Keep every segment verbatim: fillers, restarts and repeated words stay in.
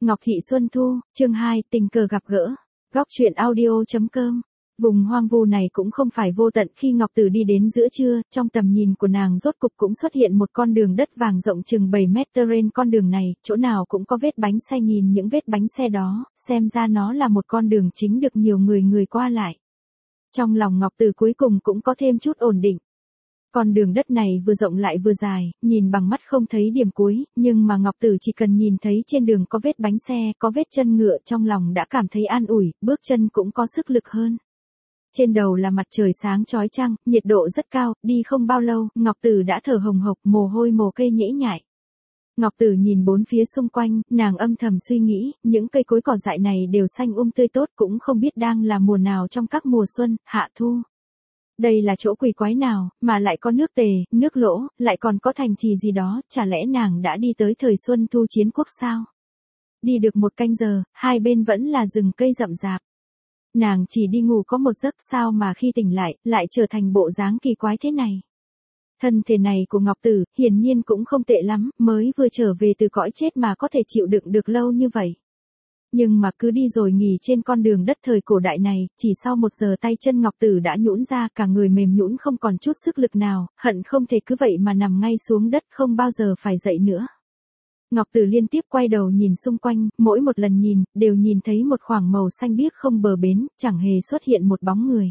Ngọc Thị Xuân Thu, chương hai, tình cờ gặp gỡ. Góc truyện audio.com. Vùng hoang vu này cũng không phải vô tận. Khi Ngọc Tử đi đến giữa trưa, trong tầm nhìn của nàng rốt cục cũng xuất hiện một con đường đất vàng rộng chừng bảy mét. Trên con đường này, chỗ nào cũng có vết bánh xe. Nhìn những vết bánh xe đó, xem ra nó là một con đường chính được nhiều người người qua lại. Trong lòng Ngọc Tử cuối cùng cũng có thêm chút ổn định. Con đường đất này vừa rộng lại vừa dài, nhìn bằng mắt không thấy điểm cuối, nhưng mà Ngọc Tử chỉ cần nhìn thấy trên đường có vết bánh xe, có vết chân ngựa, trong lòng đã cảm thấy an ủi, bước chân cũng có sức lực hơn. Trên đầu là mặt trời sáng chói chang, nhiệt độ rất cao, đi không bao lâu, Ngọc Tử đã thở hồng hộc, mồ hôi mồ kê nhễ nhại. Ngọc Tử nhìn bốn phía xung quanh, nàng âm thầm suy nghĩ, những cây cối cỏ dại này đều xanh um tươi tốt, cũng không biết đang là mùa nào trong các mùa xuân, hạ thu. Đây là chỗ quỷ quái nào, mà lại có nước tề, nước lỗ, lại còn có thành trì gì đó, chả lẽ nàng đã đi tới thời xuân thu chiến quốc sao? Đi được một canh giờ, hai bên vẫn là rừng cây rậm rạp. Nàng chỉ đi ngủ có một giấc, sao mà khi tỉnh lại, lại trở thành bộ dáng kỳ quái thế này. Thân thể này của Ngọc Tử, hiển nhiên cũng không tệ lắm, mới vừa trở về từ cõi chết mà có thể chịu đựng được lâu như vậy. Nhưng mà cứ đi rồi nghỉ trên con đường đất thời cổ đại này, chỉ sau một giờ tay chân Ngọc Tử đã nhũn ra, cả người mềm nhũn không còn chút sức lực nào, hận không thể cứ vậy mà nằm ngay xuống đất không bao giờ phải dậy nữa. Ngọc Tử liên tiếp quay đầu nhìn xung quanh, mỗi một lần nhìn, đều nhìn thấy một khoảng màu xanh biếc không bờ bến, chẳng hề xuất hiện một bóng người.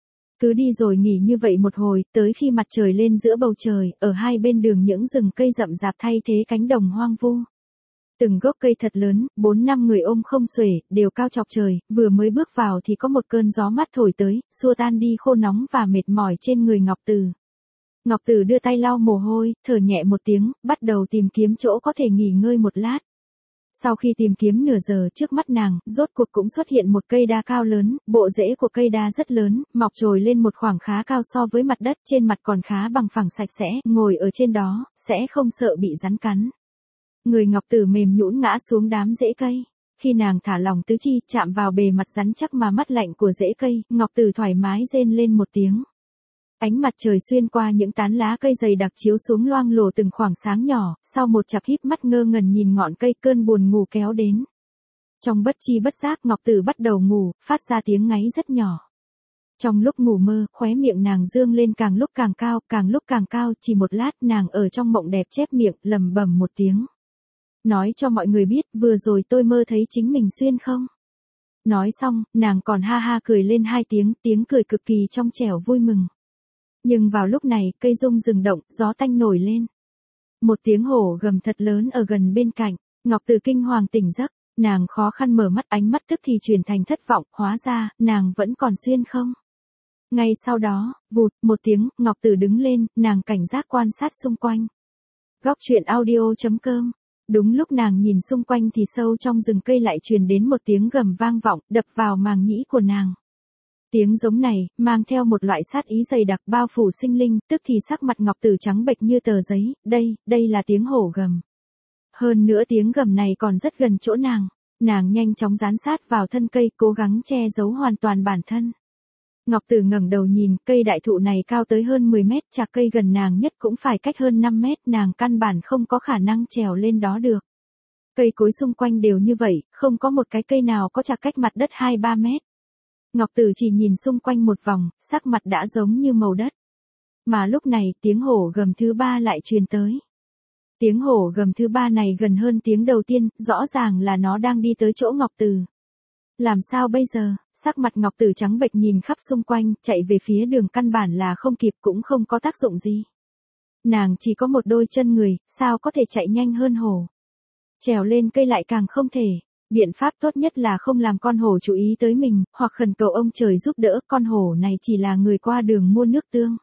Cứ đi rồi nghỉ như vậy một hồi, tới khi mặt trời lên giữa bầu trời, ở hai bên đường những rừng cây rậm rạp thay thế cánh đồng hoang vu. Từng gốc cây thật lớn, bốn năm người ôm không xuể, đều cao chọc trời, vừa mới bước vào thì có một cơn gió mát thổi tới, xua tan đi khô nóng và mệt mỏi trên người Ngọc Tử. Ngọc Tử đưa tay lau mồ hôi, thở nhẹ một tiếng, bắt đầu tìm kiếm chỗ có thể nghỉ ngơi một lát. Sau khi tìm kiếm nửa giờ, trước mắt nàng, rốt cuộc cũng xuất hiện một cây đa cao lớn, bộ rễ của cây đa rất lớn, mọc trồi lên một khoảng khá cao so với mặt đất, trên mặt còn khá bằng phẳng sạch sẽ, ngồi ở trên đó, sẽ không sợ bị rắn cắn. Người Ngọc Tử mềm nhũn ngã xuống đám rễ cây. Khi nàng thả lỏng tứ chi, chạm vào bề mặt rắn chắc mà mát lạnh của rễ cây, Ngọc Tử thoải mái rên lên một tiếng. Ánh mặt trời xuyên qua những tán lá cây dày đặc chiếu xuống loang lổ từng khoảng sáng nhỏ, sau một chặp híp mắt ngơ ngẩn nhìn ngọn cây, cơn buồn ngủ kéo đến. Trong bất chi bất giác Ngọc Tử bắt đầu ngủ, phát ra tiếng ngáy rất nhỏ. Trong lúc ngủ mơ, khóe miệng nàng dương lên càng lúc càng cao, càng lúc càng cao, chỉ một lát nàng ở trong mộng đẹp chép miệng, lẩm bẩm một tiếng. Nói cho mọi người biết, vừa rồi tôi mơ thấy chính mình xuyên không? Nói xong, nàng còn ha ha cười lên hai tiếng, tiếng cười cực kỳ trong trẻo vui mừng. Nhưng vào lúc này, cây rung rừng động, gió tanh nổi lên. Một tiếng hổ gầm thật lớn ở gần bên cạnh, Ngọc Tử kinh hoàng tỉnh giấc, nàng khó khăn mở mắt, ánh mắt tức thì chuyển thành thất vọng, hóa ra, nàng vẫn còn xuyên không? Ngay sau đó, vụt, một tiếng, Ngọc Tử đứng lên, nàng cảnh giác quan sát xung quanh. Góc truyện audio.com. Đúng lúc nàng nhìn xung quanh thì sâu trong rừng cây lại truyền đến một tiếng gầm vang vọng, đập vào màng nhĩ của nàng. Tiếng giống này, mang theo một loại sát ý dày đặc bao phủ sinh linh, tức thì sắc mặt Ngọc Tử trắng bệch như tờ giấy, đây, đây là tiếng hổ gầm. Hơn nữa tiếng gầm này còn rất gần chỗ nàng, nàng nhanh chóng dán sát vào thân cây, cố gắng che giấu hoàn toàn bản thân. Ngọc Tử ngẩng đầu nhìn, cây đại thụ này cao tới hơn mười mét, chạc cây gần nàng nhất cũng phải cách hơn năm mét, nàng căn bản không có khả năng trèo lên đó được. Cây cối xung quanh đều như vậy, không có một cái cây nào có chạc cách mặt đất hai ba mét. Ngọc Tử chỉ nhìn xung quanh một vòng, sắc mặt đã giống như màu đất. Mà lúc này, tiếng hổ gầm thứ ba lại truyền tới. Tiếng hổ gầm thứ ba này gần hơn tiếng đầu tiên, rõ ràng là nó đang đi tới chỗ Ngọc Tử. Làm sao bây giờ? Sắc mặt Ngọc Tử trắng bệch nhìn khắp xung quanh, chạy về phía đường căn bản là không kịp, cũng không có tác dụng gì. Nàng chỉ có một đôi chân người, sao có thể chạy nhanh hơn hổ? Trèo lên cây lại càng không thể. Biện pháp tốt nhất là không làm con hổ chú ý tới mình, hoặc khẩn cầu ông trời giúp đỡ, con hổ này chỉ là người qua đường mua nước tương.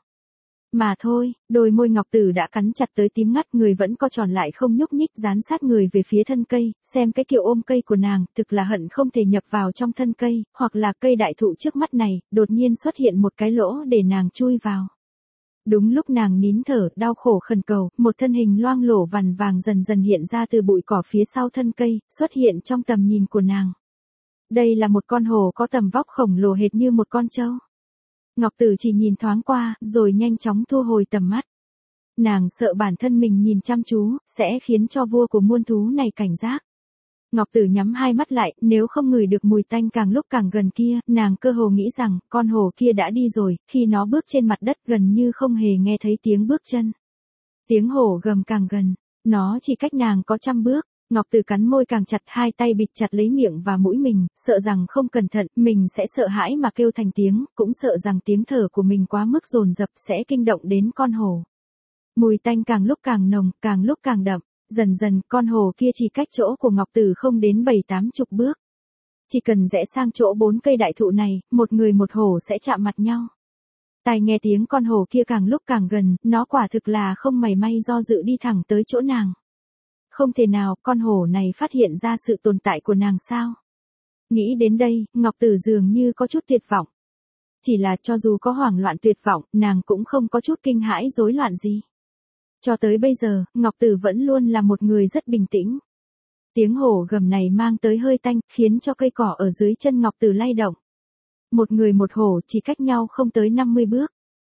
Mà thôi, đôi môi Ngọc Tử đã cắn chặt tới tím ngắt, người vẫn co tròn lại không nhúc nhích, dán sát người về phía thân cây, xem cái kiểu ôm cây của nàng, thực là hận không thể nhập vào trong thân cây, hoặc là cây đại thụ trước mắt này, đột nhiên xuất hiện một cái lỗ để nàng chui vào. Đúng lúc nàng nín thở, đau khổ khẩn cầu, một thân hình loang lổ vằn vàng dần dần hiện ra từ bụi cỏ phía sau thân cây, xuất hiện trong tầm nhìn của nàng. Đây là một con hổ có tầm vóc khổng lồ hệt như một con trâu. Ngọc Tử chỉ nhìn thoáng qua, rồi nhanh chóng thu hồi tầm mắt. Nàng sợ bản thân mình nhìn chăm chú, sẽ khiến cho vua của muôn thú này cảnh giác. Ngọc Tử nhắm hai mắt lại, nếu không ngửi được mùi tanh càng lúc càng gần kia, nàng cơ hồ nghĩ rằng, con hổ kia đã đi rồi, khi nó bước trên mặt đất gần như không hề nghe thấy tiếng bước chân. Tiếng hổ gầm càng gần, nó chỉ cách nàng có trăm bước. Ngọc Tử cắn môi càng chặt, hai tay bịt chặt lấy miệng và mũi mình, sợ rằng không cẩn thận, mình sẽ sợ hãi mà kêu thành tiếng, cũng sợ rằng tiếng thở của mình quá mức dồn dập sẽ kinh động đến con hổ. Mùi tanh càng lúc càng nồng, càng lúc càng đậm, dần dần con hổ kia chỉ cách chỗ của Ngọc Tử không đến bảy tám chục bước. Chỉ cần rẽ sang chỗ bốn cây đại thụ này, một người một hổ sẽ chạm mặt nhau. Tai nghe tiếng con hổ kia càng lúc càng gần, nó quả thực là không mảy may do dự đi thẳng tới chỗ nàng. Không thể nào, con hổ này phát hiện ra sự tồn tại của nàng sao? Nghĩ đến đây, Ngọc Tử dường như có chút tuyệt vọng. Chỉ là cho dù có hoảng loạn tuyệt vọng, nàng cũng không có chút kinh hãi rối loạn gì. Cho tới bây giờ, Ngọc Tử vẫn luôn là một người rất bình tĩnh. Tiếng hổ gầm này mang tới hơi tanh, khiến cho cây cỏ ở dưới chân Ngọc Tử lay động. Một người một hổ chỉ cách nhau không tới năm mươi bước.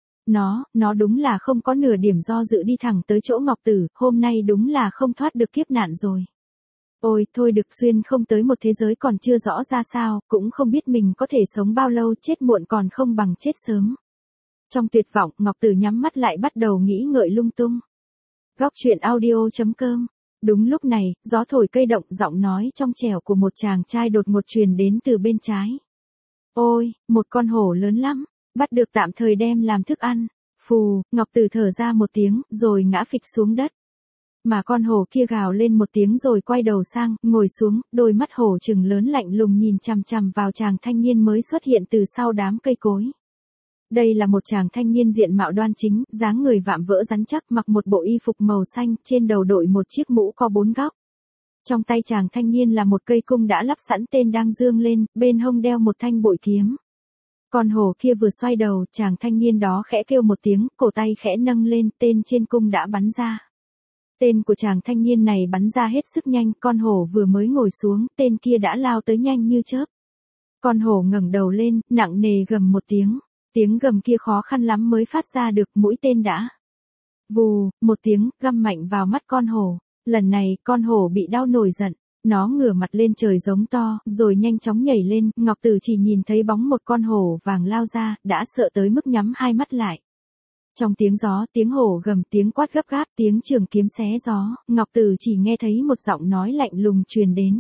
Nó, nó đúng là không có nửa điểm do dự đi thẳng tới chỗ Ngọc Tử, hôm nay đúng là không thoát được kiếp nạn rồi. Ôi, thôi được xuyên không tới một thế giới còn chưa rõ ra sao, cũng không biết mình có thể sống bao lâu, chết muộn còn không bằng chết sớm. Trong tuyệt vọng, Ngọc Tử nhắm mắt lại bắt đầu nghĩ ngợi lung tung. Góc truyện audio chấm com. Đúng lúc này, gió thổi cây động, giọng nói trong trẻo của một chàng trai đột ngột truyền đến từ bên trái. Ôi, một con hổ lớn lắm, bắt được tạm thời đem làm thức ăn. Phù, Ngọc Tử thở ra một tiếng, rồi ngã phịch xuống đất. Mà con hổ kia gào lên một tiếng rồi quay đầu sang, ngồi xuống, đôi mắt hổ trừng lớn lạnh lùng nhìn chằm chằm vào chàng thanh niên mới xuất hiện từ sau đám cây cối. Đây là một chàng thanh niên diện mạo đoan chính, dáng người vạm vỡ rắn chắc, mặc một bộ y phục màu xanh, trên đầu đội một chiếc mũ có bốn góc. Trong tay chàng thanh niên là một cây cung đã lắp sẵn tên đang dương lên, bên hông đeo một thanh bội kiếm. Con hổ kia vừa xoay đầu, chàng thanh niên đó khẽ kêu một tiếng, cổ tay khẽ nâng lên, tên trên cung đã bắn ra. Tên của chàng thanh niên này bắn ra hết sức nhanh, con hổ vừa mới ngồi xuống, tên kia đã lao tới nhanh như chớp. Con hổ ngẩng đầu lên, nặng nề gầm một tiếng. Tiếng gầm kia khó khăn lắm mới phát ra được, mũi tên đã. Vù, một tiếng, găm mạnh vào mắt con hổ. Lần này, con hổ bị đau nổi giận. Nó ngửa mặt lên trời giống to, rồi nhanh chóng nhảy lên. Ngọc Tử chỉ nhìn thấy bóng một con hổ vàng lao ra, đã sợ tới mức nhắm hai mắt lại. Trong tiếng gió, tiếng hổ gầm, tiếng quát gấp gáp, tiếng trường kiếm xé gió, Ngọc Tử chỉ nghe thấy một giọng nói lạnh lùng truyền đến.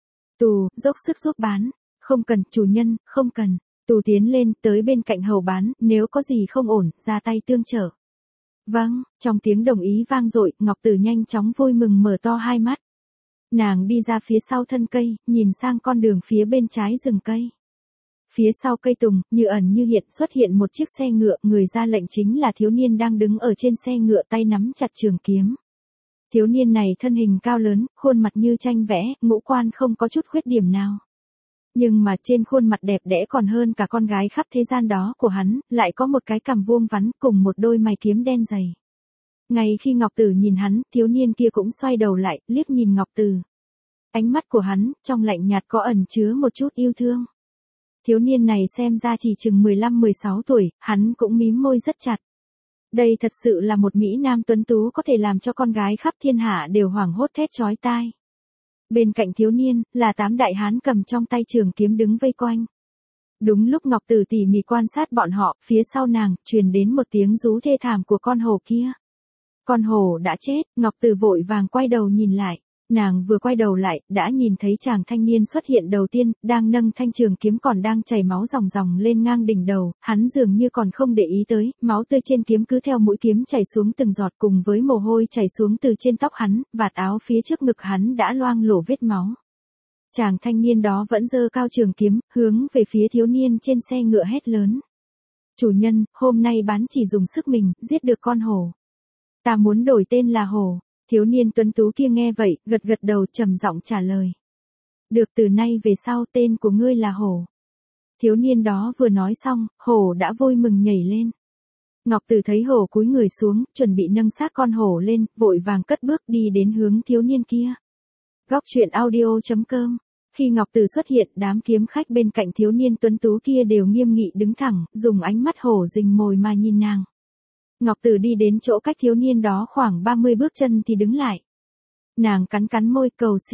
Tù, dốc sức giúp bán. Không cần, chủ nhân, không cần. Tù tiến lên, tới bên cạnh hầu bán, nếu có gì không ổn, ra tay tương trợ. Vâng, trong tiếng đồng ý vang dội, Ngọc Tử nhanh chóng vui mừng mở to hai mắt. Nàng đi ra phía sau thân cây, nhìn sang con đường phía bên trái rừng cây. Phía sau cây tùng, như ẩn như hiện xuất hiện một chiếc xe ngựa, người ra lệnh chính là thiếu niên đang đứng ở trên xe ngựa tay nắm chặt trường kiếm. Thiếu niên này thân hình cao lớn, khuôn mặt như tranh vẽ, ngũ quan không có chút khuyết điểm nào. Nhưng mà trên khuôn mặt đẹp đẽ còn hơn cả con gái khắp thế gian đó của hắn, lại có một cái cằm vuông vắn cùng một đôi mày kiếm đen dày. Ngay khi Ngọc Tử nhìn hắn, thiếu niên kia cũng xoay đầu lại, liếc nhìn Ngọc Tử. Ánh mắt của hắn, trong lạnh nhạt có ẩn chứa một chút yêu thương. Thiếu niên này xem ra chỉ chừng mười lăm mười sáu tuổi, hắn cũng mím môi rất chặt. Đây thật sự là một mỹ nam tuấn tú có thể làm cho con gái khắp thiên hạ đều hoảng hốt thét chói tai. Bên cạnh thiếu niên, là tám đại hán cầm trong tay trường kiếm đứng vây quanh. Đúng lúc Ngọc Tử tỉ mỉ quan sát bọn họ, phía sau nàng, truyền đến một tiếng rú thê thảm của con hổ kia. Con hổ đã chết, Ngọc Tử vội vàng quay đầu nhìn lại. Nàng vừa quay đầu lại, đã nhìn thấy chàng thanh niên xuất hiện đầu tiên, đang nâng thanh trường kiếm còn đang chảy máu ròng ròng lên ngang đỉnh đầu, hắn dường như còn không để ý tới, máu tươi trên kiếm cứ theo mũi kiếm chảy xuống từng giọt cùng với mồ hôi chảy xuống từ trên tóc hắn, vạt áo phía trước ngực hắn đã loang lổ vết máu. Chàng thanh niên đó vẫn giơ cao trường kiếm, hướng về phía thiếu niên trên xe ngựa hét lớn. Chủ nhân, hôm nay bán chỉ dùng sức mình, giết được con hổ. Ta muốn đổi tên là hổ. Thiếu niên tuấn tú kia nghe vậy, gật gật đầu trầm giọng trả lời. Được, từ nay về sau tên của ngươi là hổ. Thiếu niên đó vừa nói xong, hổ đã vui mừng nhảy lên. Ngọc Tử thấy hổ cúi người xuống, chuẩn bị nâng xác con hổ lên, vội vàng cất bước đi đến hướng thiếu niên kia. Góc truyện audio chấm com. Khi Ngọc Tử xuất hiện, đám kiếm khách bên cạnh thiếu niên tuấn tú kia đều nghiêm nghị đứng thẳng, dùng ánh mắt hổ rình mồi mà nhìn nàng. Ngọc Tử đi đến chỗ cách thiếu niên đó khoảng ba mươi bước chân thì đứng lại. Nàng cắn cắn môi cầu xin,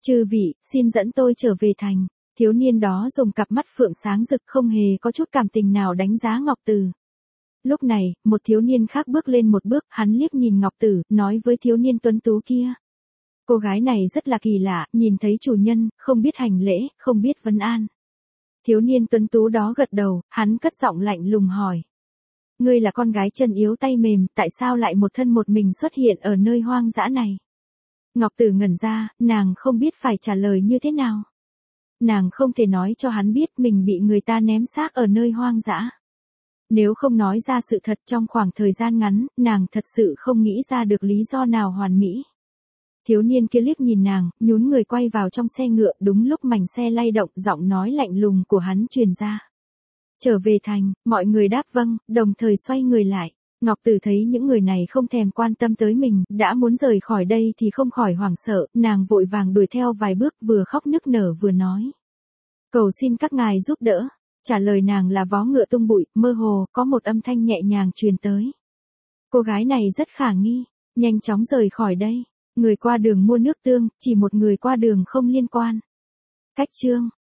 Chư vị, xin dẫn tôi trở về thành. Thiếu niên đó dùng cặp mắt phượng sáng rực không hề có chút cảm tình nào đánh giá Ngọc Tử. Lúc này, một thiếu niên khác bước lên một bước, hắn liếc nhìn Ngọc Tử, nói với thiếu niên tuấn tú kia. Cô gái này rất là kỳ lạ, nhìn thấy chủ nhân, không biết hành lễ, không biết vấn an. Thiếu niên tuấn tú đó gật đầu, hắn cất giọng lạnh lùng hỏi. Ngươi là con gái chân yếu tay mềm, tại sao lại một thân một mình xuất hiện ở nơi hoang dã này? Ngọc Tử ngẩn ra, nàng không biết phải trả lời như thế nào. Nàng không thể nói cho hắn biết mình bị người ta ném xác ở nơi hoang dã. Nếu không nói ra sự thật trong khoảng thời gian ngắn, nàng thật sự không nghĩ ra được lý do nào hoàn mỹ. Thiếu niên kia liếc nhìn nàng, nhún người quay vào trong xe ngựa, đúng lúc mảnh xe lay động, giọng nói lạnh lùng của hắn truyền ra. Trở về thành, mọi người đáp vâng, đồng thời xoay người lại. Ngọc Tử thấy những người này không thèm quan tâm tới mình, đã muốn rời khỏi đây thì không khỏi hoảng sợ, nàng vội vàng đuổi theo vài bước, vừa khóc nức nở vừa nói. Cầu xin các ngài giúp đỡ. Trả lời nàng là vó ngựa tung bụi, mơ hồ, có một âm thanh nhẹ nhàng truyền tới. Cô gái này rất khả nghi, nhanh chóng rời khỏi đây. Người qua đường mua nước tương, chỉ một người qua đường không liên quan. Cách chương